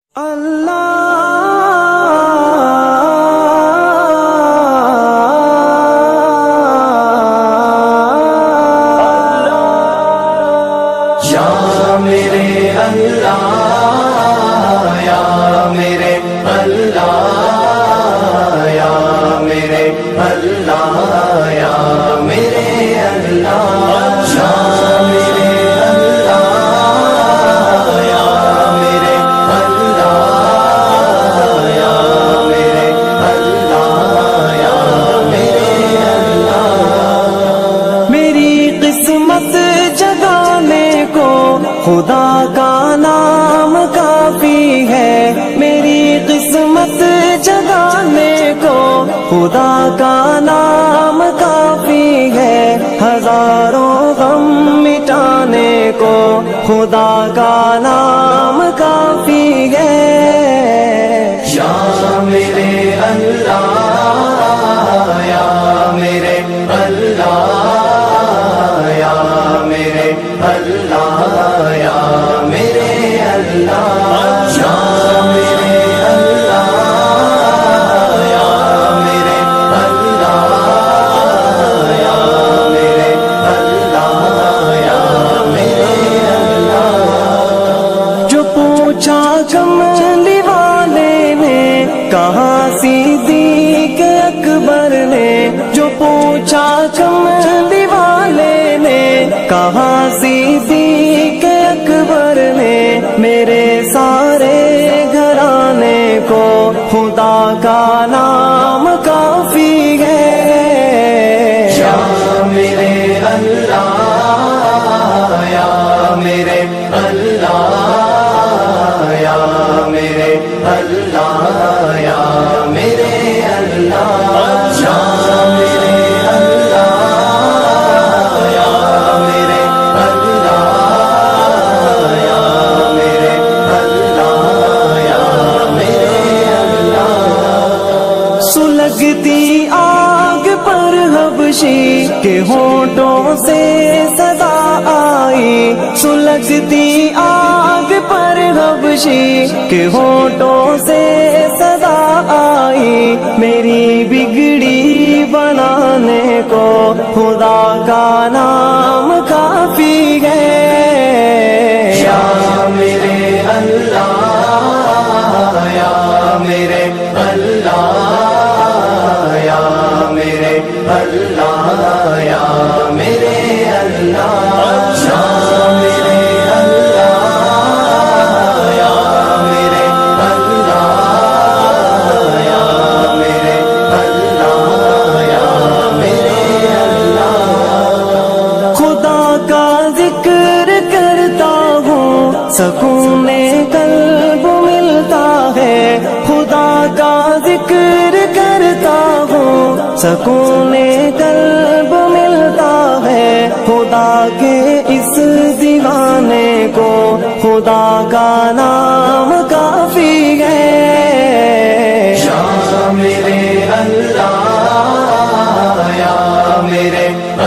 خدا کا نام کافی ہے، میری قسمت جگانے کو خدا کا نام کافی ہے، ہزاروں غم مٹانے کو خدا کا نام کافی ہے۔ یا میرے اللہ، یا میرے اللہ، یا میرے اللہ، یا میرے اللہ، یا میرے اللہ، یا میرے اللہ، یا میرے اللہ، یا میرے اللہ۔ جو پوچھا کملی والے نے کہا صدیق اکبر نے، جو پوچھا کملی والے نے کہا صدیق اکبر نے، میرے سارے گھرانے کو خدا کا نام کافی ہے۔ یا میرے اللہ، یا میرے اللہ، یا میرے اللہ، یا میرے اللہ، یا میرے اللہ، یا میرے اللہ، یا میرے اللہ، یا میرے اللہ۔ سلگتی آگ پر حبشی کے ہونٹوں سے صدا آئی، سلگتی آگ پر حبشی کے ہونٹوں سے صدا آئی، میری بگڑی بنانے کو خدا کا نام کافی ہے۔ یا میرے اللہ، یا میرے اللہ، یا میرے اللہ، یا میرے اللہ، یا میرے اللہ، یا میرے اللہ، یا میرے اللہ، یا میرے اللہ۔ خدا کا ذکر کرتا ہوں سکون قلب ملتا ہے، خدا کا ذکر کرتا ہوں سکون قلب ملتا ہے، خدا کے اس دیوانے کو خدا کا نام کافی ہے۔ یا میرے اللہ، یا میرے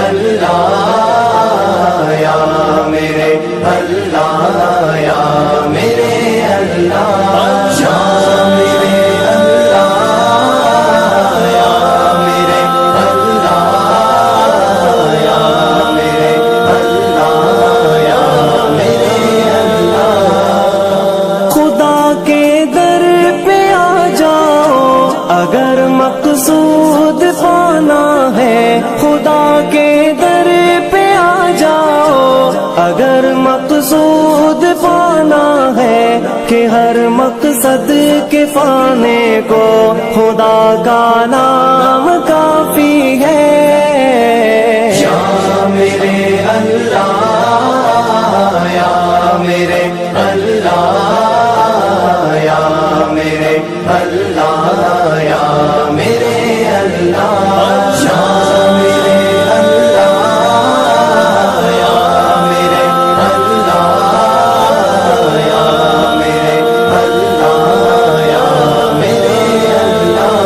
اللہ، یا میرے اللہ، یا میرے اللہ، یا میرے اللہ، یا میرے اللہ، یا میرے اللہ، یا میرے اللہ۔ خدا کے در پہ آ جاؤ اگر مقصود پانا ہے، خدا کے در پہ آ جاؤ اگر مقصود پانا ہے، کہ ہر مقصد کے پانے کو خدا کا نام کافی ہے۔ یا میرے اللہ، یا میرے اللہ، یا میرے اللہ، یا میرے اللہ، یا میرے اللہ، یا میرے اللہ، یا میرے اللہ، یا میرے اللہ۔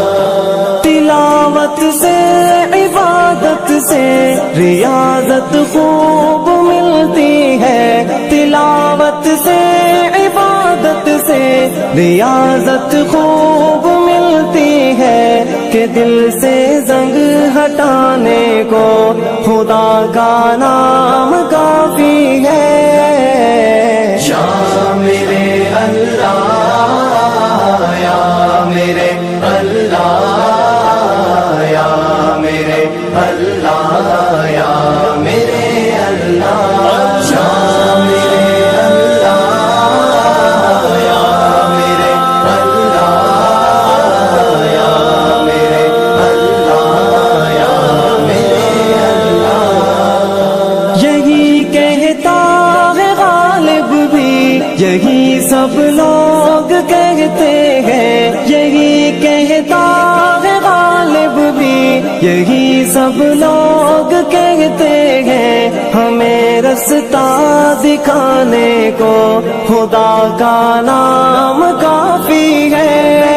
تلاوت سے عبادت سے ریاضت خوب ملتی ہے، تلاوت سے عبادت سے ریاضت خوب ملتی ہے کہ دل سے زنگ ہٹانے کو خدا کا نام کافی ہے یا میرے اللہ یا میرے اللہ یا میرے اللہ یا میرے اللہ یا میرے اللہ یا میرے اللہ یا میرے اللہ یا میرے اللہ یہی کہتا ہے غالب بھی یہی سب لوگ کہتے ہیں یہی کہتا ہے غالب بھی یہی سب لوگ کہتے ہیں ہمیں رستہ دکھانے کو خدا کا نام کافی ہے